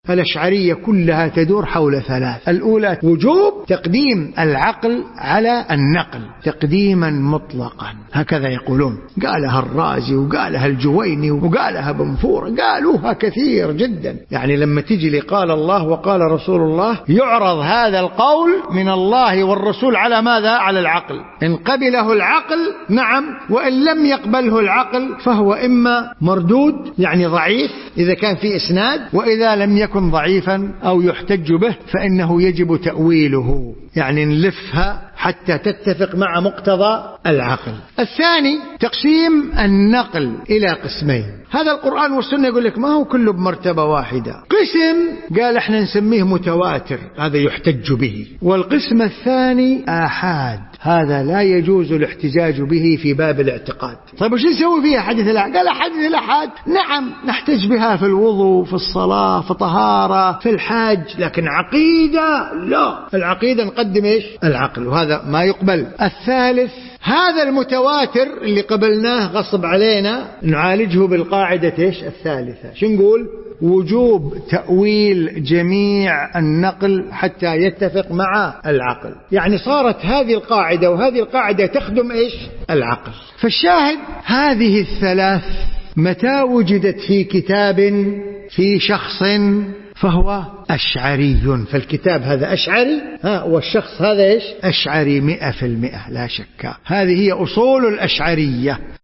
الأشعرية كلها تدور حول ثلاث: الأولى وجوب تقديم العقل على النقل تقديما مطلقا، هكذا يقولون، قالها الرازي وقالها الجويني وقالها بنفور، قالوها كثير جدا. يعني لما تجي لقال الله وقال رسول الله يعرض هذا القول من الله والرسول على ماذا؟ على العقل. إن قبله العقل نعم، وإن لم يقبله العقل فهو إما مردود يعني ضعيف إذا كان في إسناد، وإذا لم يكن ضعيفا أو يحتج به فإنه يجب تأويله، يعني نلفها حتى تتفق مع مقتضى العقل. الثاني تقسيم النقل إلى قسمين. هذا القرآن والسنة يقول لك ما هو كله بمرتبة واحدة، قسم قال احنا نسميه متواتر هذا يحتج به، والقسم الثاني آحاد هذا لا يجوز الاحتجاج به في باب الاعتقاد. طيب وش نسوي فيها حديث الآحاد؟ قال حديث الآحاد نعم نحتج بها في الوضوء، في الصلاة، في طهارة، في الحج، لكن عقيدة لا، العقيدة نقدم ايش؟ العقل، وهذا ما يقبل. الثالث هذا المتواتر اللي قبلناه غصب علينا نعالجه بالقاعدة ايش؟ الثالثة. شو نقول؟ وجوب تأويل جميع النقل حتى يتفق مع العقل. يعني صارت هذه القاعدة وهذه القاعدة تخدم ايش؟ العقل. فالشاهد هذه الثلاث متى وجدت في كتاب في شخص فهو أشعري، فالكتاب هذا أشعري والشخص هذا إيش؟ أشعري 100%، لا شك. هذه هي أصول الأشعرية.